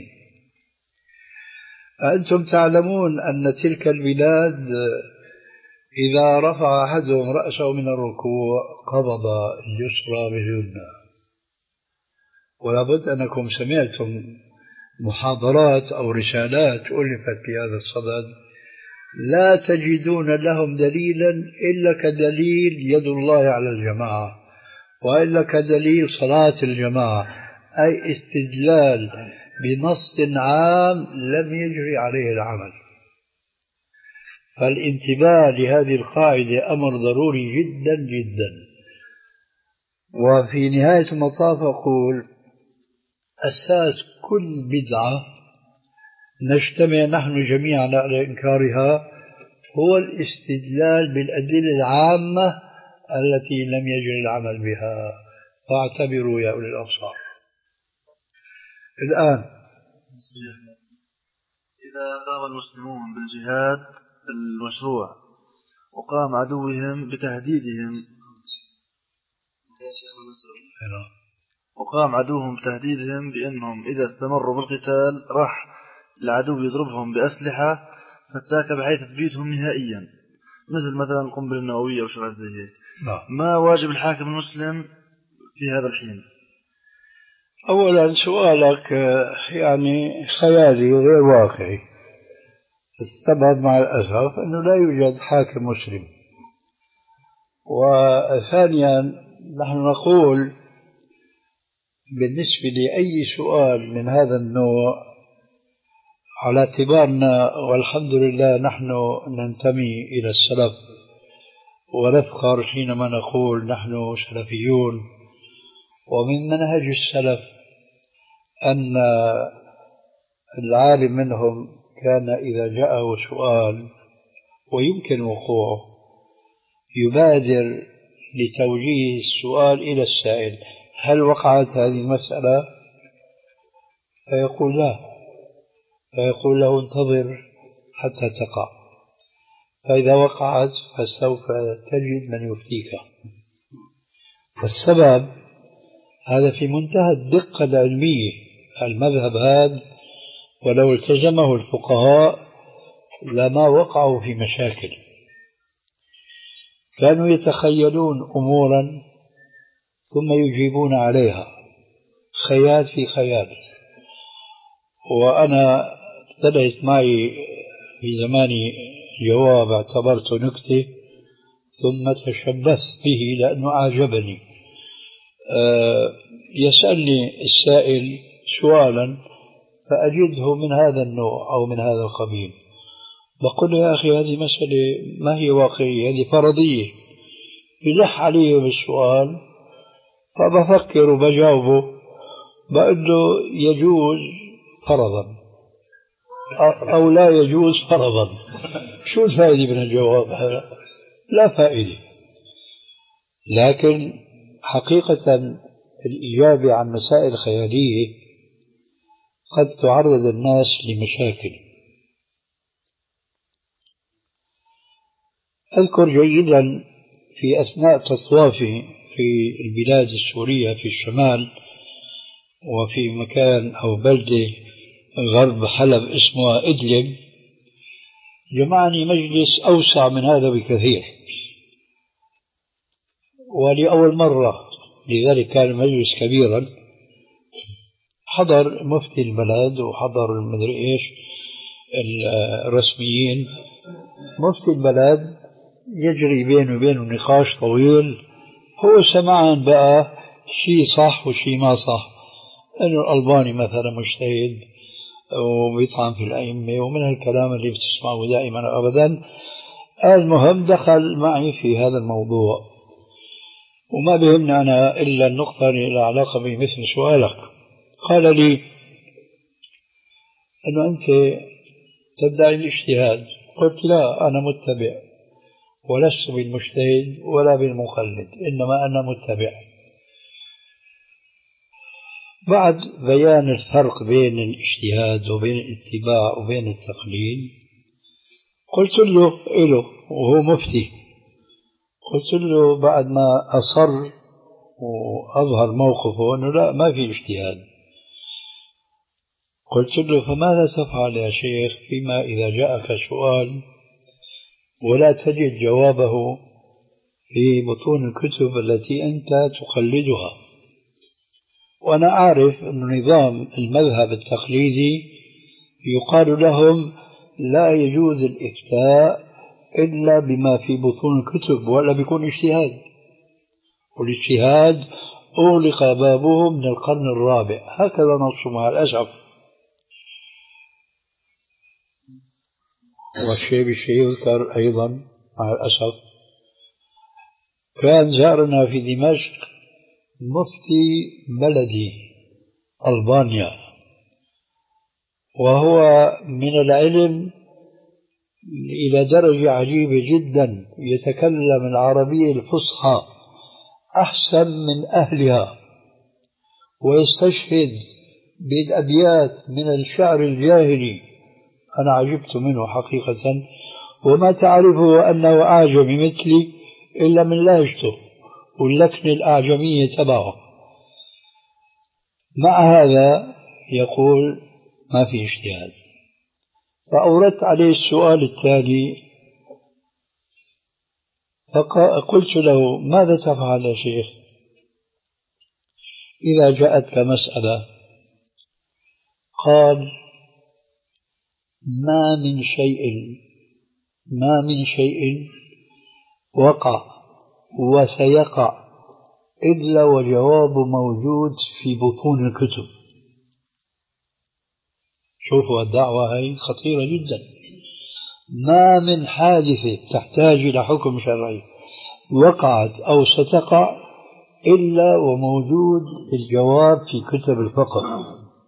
أنتم تعلمون أن تلك البلاد إذا رفع أحدهم رأسه من الركوع قبض اليسرى باليمنى. ولا بد أنكم سمعتم محاضرات أو رسالات ألفت في هذا الصدد لا تجدون لهم دليلا إلا كدليل يد الله على الجماعة، وإلا كدليل صلاة الجماعة، أي استدلال بنص عام لم يجري عليه العمل. فالانتباه لهذه القاعدة أمر ضروري جدا جدا. وفي نهاية المطاف أقول أساس كل بدعة نجتمع نحن جميعا على إنكارها هو الاستدلال بالأدلة العامة التي لم يجري العمل بها. فاعتبروا يا أولي الأبصار. الآن إذا قام المسلمون بالجهاد المشروع وقام عدوهم بتهديدهم وقام عدوهم بتهديدهم بأنهم إذا استمروا بالقتال راح العدو يضربهم بأسلحة فتاكة بحيث تبيتهم نهائيا، مثل مثلا القنبلة النووية أو شغلات زي هيك. ما واجب الحاكم المسلم في هذا الحين؟ أولا سؤالك يعني خيالي وغير واقعي. استبعد مع الأسف أنه لا يوجد حاكم مسلم. وثانيا نحن نقول بالنسبة لأي سؤال من هذا النوع على اعتبارنا والحمد لله نحن ننتمي إلى السلف ونفخر حينما نقول نحن سلفيون، ومن منهج السلف أن العالم منهم كان إذا جاءه سؤال ويمكن وقوعه يبادر لتوجيه السؤال إلى السائل: هل وقعت هذه المسألة؟ فيقول لا، فيقول له: انتظر حتى تقع، فإذا وقعت فسوف تجد من يفتيك. والسبب هذا في منتهى الدقة العلمية. المذهب هذا ولو التزمه الفقهاء لما وقعوا في مشاكل. كانوا يتخيلون أمورا ثم يجيبون عليها، خيال في خيال. وأنا ابتدأت معي في زماني جواب اعتبرته نكتة، ثم تشبثت به لأنه أعجبني. أه يسألني السائل سؤالا فأجده من هذا النوع أو من هذا القبيل، بقول له: يا أخي هذه مسألة ما هي واقعية، هذه فرضية. يلح علي بالسؤال فبفكر وبجاوبه، بقول له: يجوز فرضا أو لا يجوز فرضا. شو الفائدة من الجواب هذا؟ لا فائدة. لكن حقيقة الإجابة عن مسائل خيالية قد تعرض الناس لمشاكل. أذكر جيدا في أثناء تطوافي في البلاد السورية في الشمال، وفي مكان أو بلدة غرب حلب اسمها إدلب، جمعني مجلس أوسع من هذا بكثير، ولأول مرة، لذلك كان المجلس كبيرا. حضر مفتي البلد وحضر المدري إيش الرسميين. مفتي البلد يجري بينه وبينه نقاش طويل، هو سمعان بقى شيء صح وشيء ما صح، أنه الألباني مثلا مجتهد وبيطعن في الأئمة ومن هالكلام اللي بتسمعه دائما أبدا. المهم دخل معي في هذا الموضوع، وما بيهمني أنا إلا النقطة اللي لها علاقة بمثل سؤالك. قال لي: أنه أنت تدعي الاجتهاد. قلت: لا، أنا متبع ولست بالمجتهد ولا بالمقلد، إنما أنا متبع. بعد بيان الفرق بين الاجتهاد وبين الاتباع وبين التقليد، قلت له إله وهو مفتي، قلت له بعد ما أصر وأظهر موقفه أنه لا، ما في اجتهاد، قلت له: فماذا تفعل يا شيخ فيما إذا جاءك سؤال ولا تجد جوابه في بطون الكتب التي أنت تقلدها؟ وأنا أعرف أن نظام المذهب التقليدي يقال لهم لا يجوز الإفتاء إلا بما في بطون الكتب، ولا بيكون اجتهاد، والاجتهاد أغلق بابه من القرن الرابع، هكذا نص مع الأسف. والشيء بالشيء يذكر أيضا مع الأسف. كان زارنا في دمشق مفتي بلدي ألبانيا، وهو من العلم إلى درجة عجيبة جدا، يتكلم العربية الفصحى أحسن من أهلها، ويستشهد بالأبيات من الشعر الجاهلي. أنا عجبت منه حقيقة، وما تعرفه أنه أعجمي مثلي إلا من لهجته واللكنة الأعجمية تبعه. مع هذا يقول ما في اجتهاد. فأوردت عليه السؤال التالي، فقلت له: ماذا تفعل يا شيخ إذا جاءتك مسألة؟ قال: ما من شيء ما من شيء وقع وسيقع إلا وجوابه موجود في بطون الكتب. شوفوا الدعوة هي خطيرة جدا. ما من حادثة تحتاج إلى حكم شرعي وقعت أو ستقع إلا وموجود الجواب في كتب الفقه.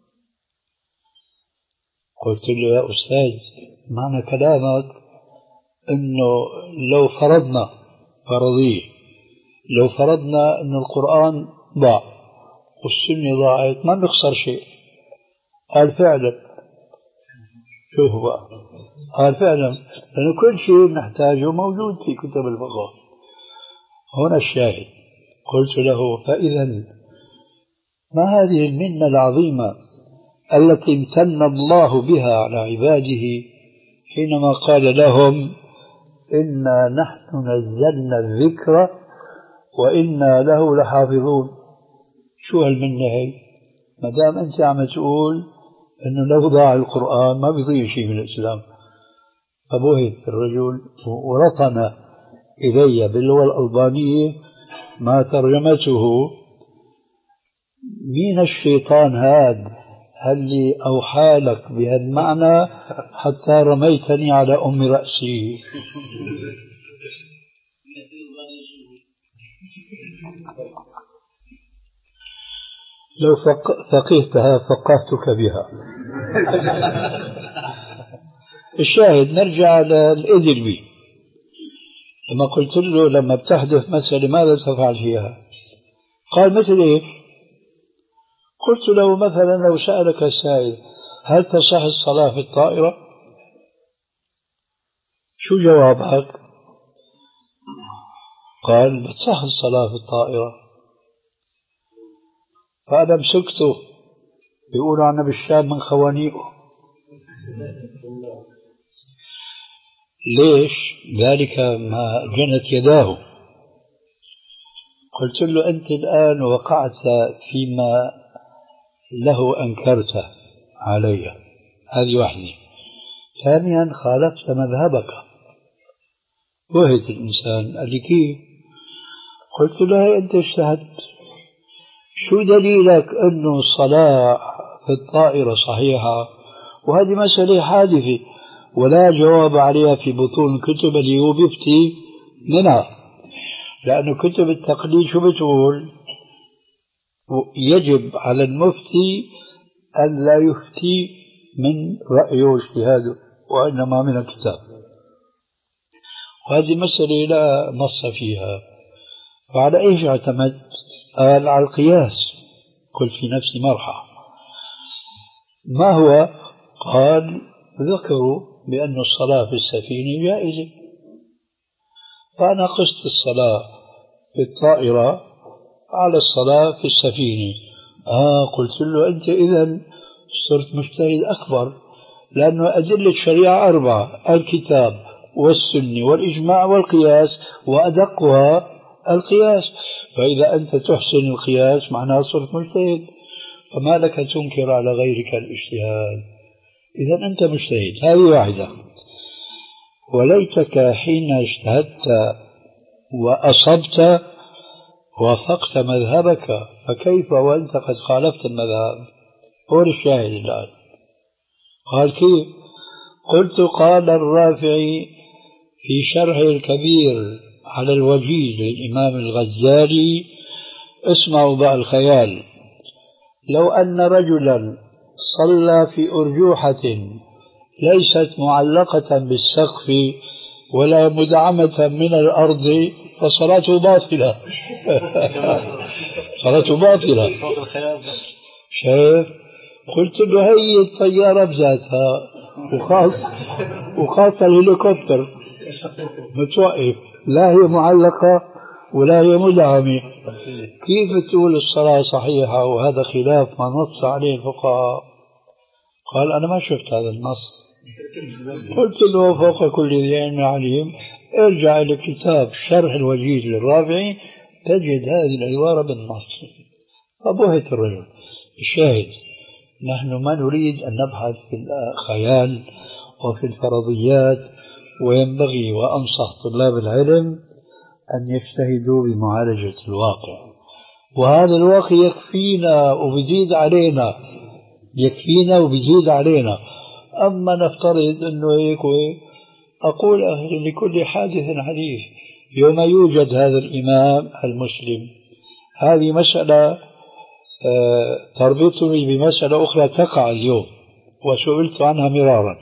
قلت له: يا أستاذ، معنى كلامك أنه لو فرضنا فرضية لو فرضنا أن القرآن ضاع والسنة ضاعت ما نخسر شيء. قال فعلا. شوفوا بقى، قال فعلا، لأن كل شيء نحتاجه موجود في كتب الفقه. هنا الشاهد. قلت له فإذا ما هذه المنة العظيمة التي امتن الله بها على عباده حينما قال لهم إنا نحن نزلنا الذكر وإنا له لحافظون؟ شو هالمنة هي؟ ما دام أنت عم تقول إنه لو ضاع القرآن ما بيضيع شيء من الإسلام. فبهت الرجل ورطن إلي باللغة الألبانية ما ترجمته: مين الشيطان هاد اللي أوحى لك بهذا المعنى حتى رميتني على أم رأسي؟ لو فقهتها فقهتك بها. الشاهد نرجع للإدلبي لما قلت له لما بتحدث مسألة ماذا تفعل فيها؟ قال مثل إيه؟ قلت له مثلا لو سألك السائل هل تصح الصلاة في الطائرة؟ شو جوابك؟ قال بتصح الصلاة في الطائرة. فأنا مسكته، بيقولوا عنا بالشام من خوانيقه. ليش؟ ذلك ما جنت يداه. قلت له أنت الآن وقعت فيما له أنكرت علي، هذه واحدة. ثانيا خالفت مذهبك. وهت الإنسان قال لي كيف؟ قلت له أنت اجتهدت، شو دليلك أنه الصلاة في الطائرة صحيحة؟ وهذه مسألة حادثة ولا جواب عليها في بطون الكتب اللي هو بيفتي منها. لأن كتب التقليد شو بتقول؟ يجب على المفتي أن لا يفتي من رأيه واجتهاده وإنما من الكتاب. وهذه مسألة لا نص فيها. فعلى إيش اعتمدت؟ قال على القياس. قل في نفسي مرحى. ما هو؟ قال ذكروا بأن الصلاة في السفينة جائزة، فأنا قست الصلاة في الطائرة على الصلاة في السفينة. آه قلت له أنت إذن صرت مجتهد أكبر، لأنه أدلة الشريعة أربعة: الكتاب والسنة والإجماع والقياس، وأدقها القياس. فإذا أنت تحسن القياس معناه صرت مجتهد، فما لك تنكر على غيرك الاجتهاد؟ إذا أنت مجتهد. هذه واحدة. وليتك حين اجتهدت وأصبت وافقت مذهبك، فكيف وأنت قد خالفت المذهب؟ هو الشاهد الآن. قال كيف؟ قلت قال الرافعي في شرحه الكبير على الوجيز للإمام الغزالي: اسمعوا بقى الخيال، لو أن رجلا صلى في أرجوحة ليست معلقة بالسقف ولا مدعمة من الأرض فصلاته باطلة. صلاته باطلة. شايف؟ قلت له هي الطيارة بذاتها وخاص وخاصة الهليكوبتر متوقف، لا هي معلقة ولا هي مدعمة، كيف تقول الصلاة صحيحة وهذا خلاف ما نص عليه الفقهاء؟ قال أنا ما شفت هذا النص. قلت له فوق كل ذي علم عليم، ارجع إلى كتاب شرح الوجيز للرافعي تجد هذه العبارة بالنص. فبهت الرجل. الشاهد نحن ما نريد أن نبحث في الخيال وفي الفرضيات، وينبغي وأنصح طلاب العلم أن يجتهدوا بمعالجة الواقع، وهذا الواقع يكفينا وبيزيد علينا، يكفينا وبيزيد علينا. أما نفترض أنه هيك أقول لكل حادث حديث. يوم يوجد هذا الإمام المسلم، هذه مسألة تربطني بمسألة أخرى تقع اليوم وسئلت عنها مرارا،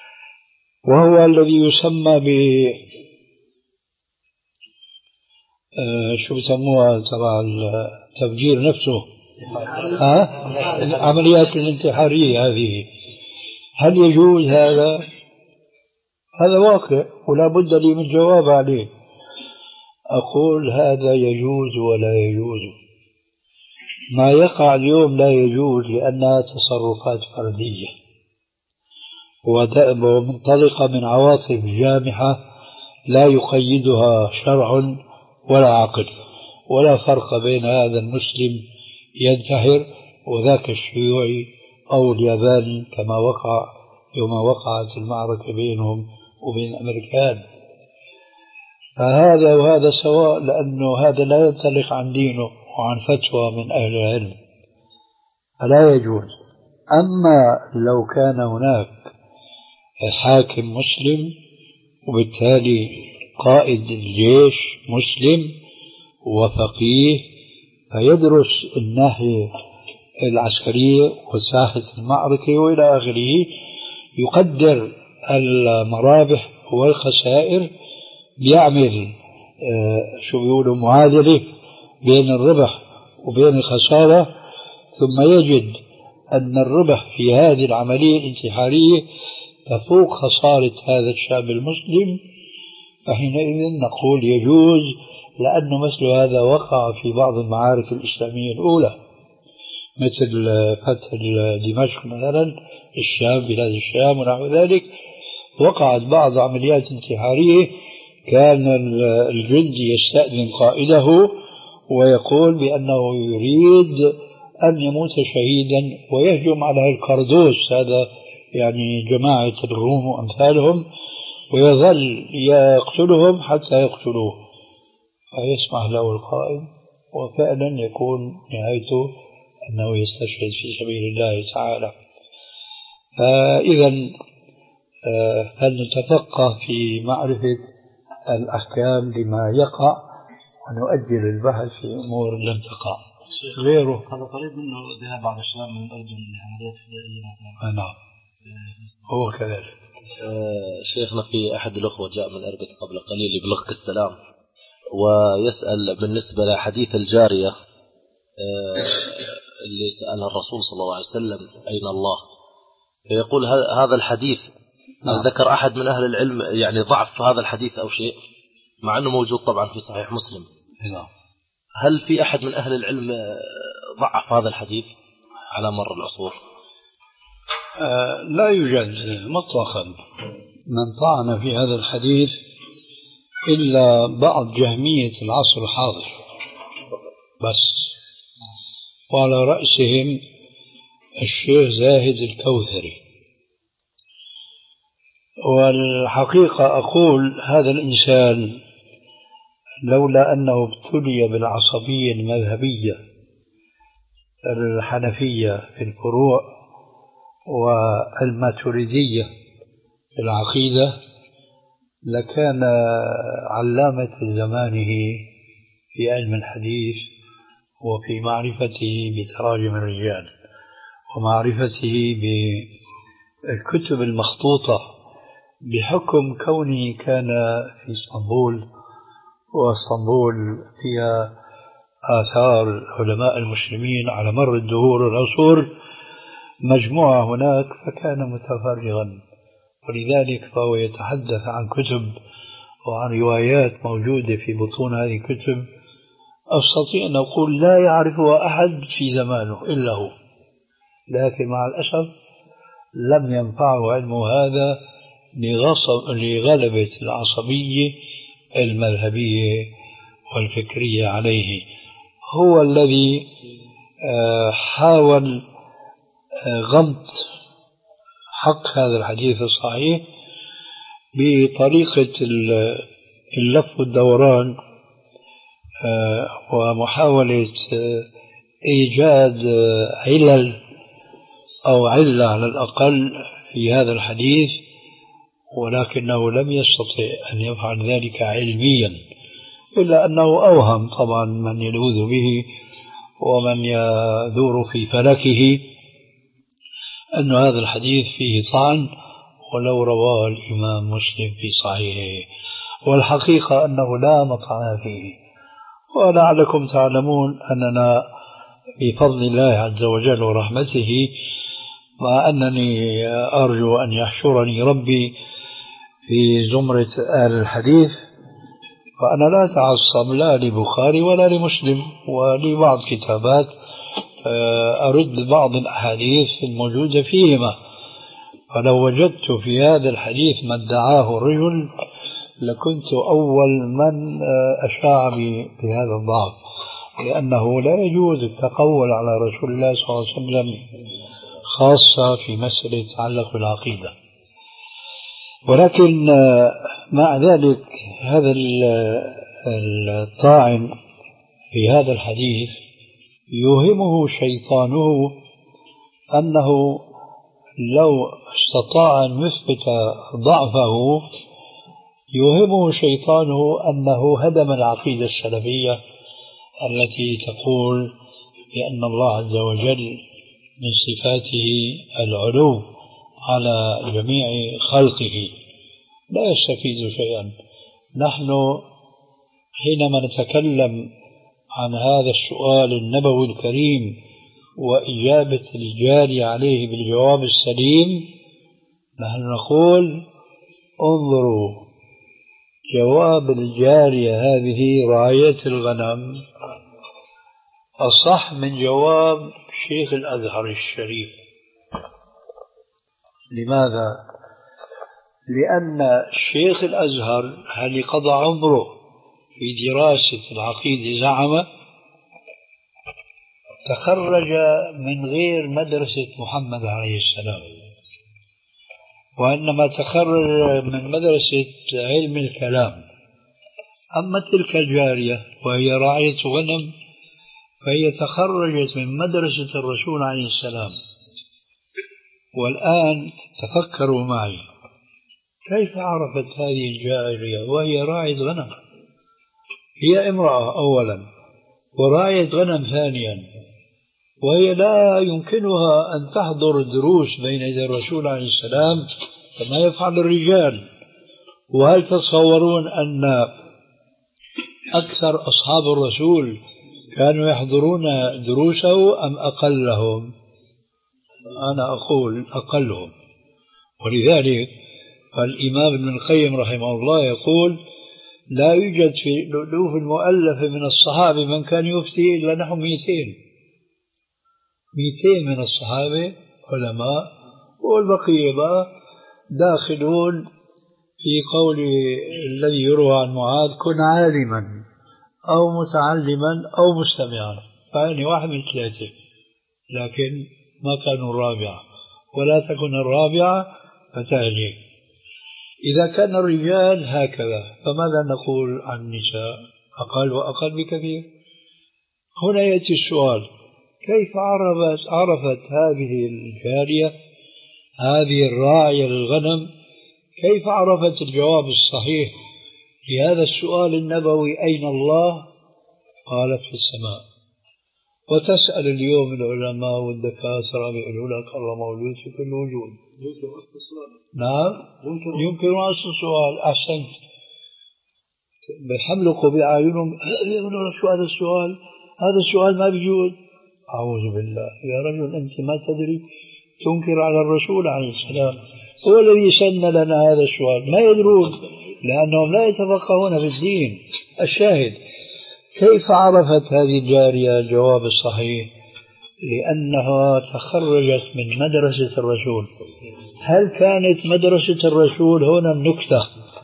وهو الذي يسمى ب آه شو بسموها تبع التفجير نفسه، ها؟ العمليات الانتحارية هذه، هل يجوز هذا؟ هذا واقع ولا بد لي من جواب عليه. أقول هذا يجوز ولا يجوز. ما يقع اليوم لا يجوز لأنها تصرفات فردية ومنطلقة من عواطف جامحة لا يقيدها شرع ولا عقل، ولا فرق بين هذا المسلم ينتحر وذاك الشيوعي أو الياباني كما وقع يوم وقعت المعركة بينهم وبين الأمريكان. فهذا وهذا سواء، لأنه هذا لا ينطلق عن دينه وعن فتوى من أهل العلم، فلا يجوز. أما لو كان هناك حاكم مسلم وبالتالي قائد الجيش مسلم وفقيه فيدرس الناحية العسكرية وساحة المعركة وإلى آخره، يقدر المرابح والخسائر، بيعمل آه شو بيقولوا معادلة بين الربح وبين الخسارة، ثم يجد أن الربح في هذه العملية الانتحارية تفوق خسارة هذا الشاب المسلم، فحينئذ نقول يجوز، لأنه مثل هذا وقع في بعض المعارك الإسلامية الأولى مثل فتح دمشق مثلا، الشام، بلاد الشام ونحو ذلك. وقعت بعض عمليات انتحارية كان الجندي يستأذن قائده ويقول بأنه يريد أن يموت شهيدا ويهجم على القردوس، هذا يعني جماعة الروم وأمثالهم، ويظل يقتلهم حتى يقتلوه، فيسمح له القائد وفعلا يكون نهايته أنه يستشهد في سبيل الله تعالى. فإذا فلنتفقه في معرفة الأحكام لما يقع ونؤجل البحث في أمور لم تقع. غيره هذا قريب منه ذهاب بعض الشباب من الأردن لعمليات فدائية مثلا. نعم هو كذلك. آه شيخنا في أحد الأخوة جاء من أربد قبل قليل يبلغك السلام ويسأل بالنسبة لحديث الجارية آه اللي سألها الرسول صلى الله عليه وسلم أين الله، فيقول هذا الحديث نعم. ذكر أحد من أهل العلم يعني ضعف هذا الحديث أو شيء، مع أنه موجود طبعا في صحيح مسلم. نعم. هل في أحد من أهل العلم ضعف هذا الحديث على مر العصور؟ آه لا يوجد مطلقا من طعن في هذا الحديث إلا بعض جهمية العصر الحاضر بس، وعلى رأسهم الشيخ زاهد الكوثري. والحقيقة أقول هذا الإنسان لولا أنه ابتلي بالعصبية المذهبية الحنفية في الفروع والماتريدية في العقيدة لكان علامة زمانه في علم الحديث وفي معرفته بتراجم الرجال ومعرفته بالكتب المخطوطة، بحكم كونه كان في اسطنبول، واسطنبول فيها آثار علماء المسلمين على مر الدهور والعصور مجموعة هناك، فكان متفرغا، ولذلك فهو يتحدث عن كتب وعن روايات موجودة في بطون هذه الكتب أستطيع أن أقول لا يعرفها أحد في زمانه إلا هو، لكن مع الأسف لم ينفعه علم هذا لغلبة العصبية المذهبية والفكرية عليه. هو الذي حاول غمط حق هذا الحديث الصحيح بطريقة اللف والدوران ومحاولة إيجاد علل أو علة على الأقل في هذا الحديث، ولكنه لم يستطع أن يفعل ذلك علميا، إلا أنه أوهم طبعا من يلوذ به ومن يدور في فلكه أن هذا الحديث فيه طعن ولو رواه الإمام مسلم في صحيحه، والحقيقة أنه لا مطعن فيه، ولعلكم تعلمون أننا بفضل الله عز وجل ورحمته، مع أنني أرجو أن يحشرني ربي في زمرة أهل الحديث، فأنا لا أتعصب لا لبخاري ولا لمسلم، ولبعض كتابات أرد بعض الأحاديث الموجودة فيهما. فلو وجدت في هذا الحديث ما ادعاه الرجل لكنت أول من أشاع بهذا الضعف، لأنه لا يجوز التقول على رسول الله صلى الله عليه وسلم خاصة في مسألة تتعلق بالعقيدة. ولكن مع ذلك هذا الطاعن في هذا الحديث يوهمه شيطانه أنه لو استطاع أن يثبت ضعفه، يوهمه شيطانه أنه هدم العقيدة السلفية التي تقول بأن الله عز وجل من صفاته العلو على جميع خلقه. لا يستفيد شيئا. نحن حينما نتكلم عن هذا السؤال النبوي الكريم وإجابة الجاري عليه بالجواب السليم، نحن نقول انظروا جواب الجارية هذه راعية الغنم أصح من جواب شيخ الأزهر الشريف. لماذا؟ لأن شيخ الأزهر هل قضى عمره في دراسة العقيدة زعم تخرج من غير مدرسة محمد عليه السلام، وإنما تخرج من مدرسة علم الكلام. أما تلك الجارية وهي راعية غنم فهي تخرجت من مدرسة الرسول عليه السلام. والآن تفكروا معي، كيف عرفت هذه الجارية وهي راعية غنم؟ هي امرأة أولا وراعية غنم ثانيا، وهي لا يمكنها أن تحضر الدروس بين يدي الرسول عليه السلام كما يفعل الرجال. وهل تتصورون أن أكثر أصحاب الرسول كانوا يحضرون دروسه أم أقلهم؟ أنا أقول أقلهم. ولذلك الإمام ابن القيم رحمه الله يقول لا يوجد في الألوف المؤلفة من الصحابة من كان يفتي إلا نحو مئتين مئتين من الصحابة علماء، والبقية بقى داخلون في قول الذي يروى عن معاذ كن عالما أو متعلما أو مستمعا، فعني واحد من ثلاثة، لكن ما كانوا الرابعة، ولا تكن الرابعة فتهلك. إذا كان الرجال هكذا فماذا نقول عن النساء؟ أقل وأقل بكثير. هنا يأتي السؤال، كيف عرفت, عرفت هذه الجارية هذه الراعية للغنم كيف عرفت الجواب الصحيح لهذا السؤال النبوي أين الله؟ قالت في السماء. وتسأل اليوم العلماء والدكاترة بيقولوا لك الله موجود في كل وجود. نعم يمكن أصل السؤال. أحسنت. بيحملقوا بأعينهم يقولوا شو هذا السؤال؟ هذا السؤال ما بيجوز. أعوذ بالله يا رجل أنت ما تدري تنكر على الرسول عليه السلام، هو الذي سن لنا هذا السؤال. ما يدرون لأنهم لا يتفقهون في الدين. الشاهد كيف عرفت هذه الجارية الجواب الصحيح؟ لأنها تخرجت من مدرسة الرسول. هل كانت مدرسة الرسول هنا النكتة؟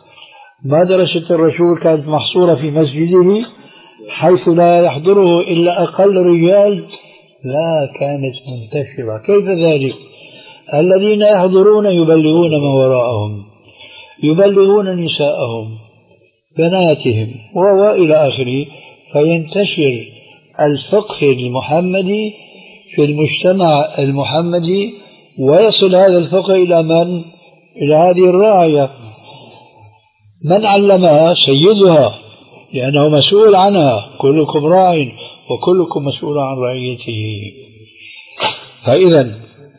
مدرسة الرسول كانت محصورة في مسجده حيث لا يحضره إلا أقل رجال؟ لا، كانت منتشرة. كيف ذلك؟ الذين يحضرون يبلغون ما وراءهم، يبلغون نساءهم بناتهم وإلى آخره، فينتشر الفقه المحمدي في المجتمع المحمدي، ويصل هذا الفقه إلى من؟ إلى هذه الراعية. من علمها؟ سيدها، لأنه مسؤول عنها. كلكم راع وكلكم مسؤول عن رعيته. فإذا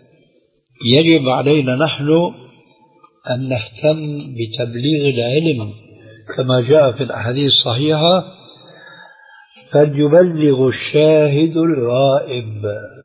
يجب علينا نحن أن نهتم بتبليغ العلم كما جاء في الأحاديث الصحيحة، قد يبلغ الشاهد الغائب.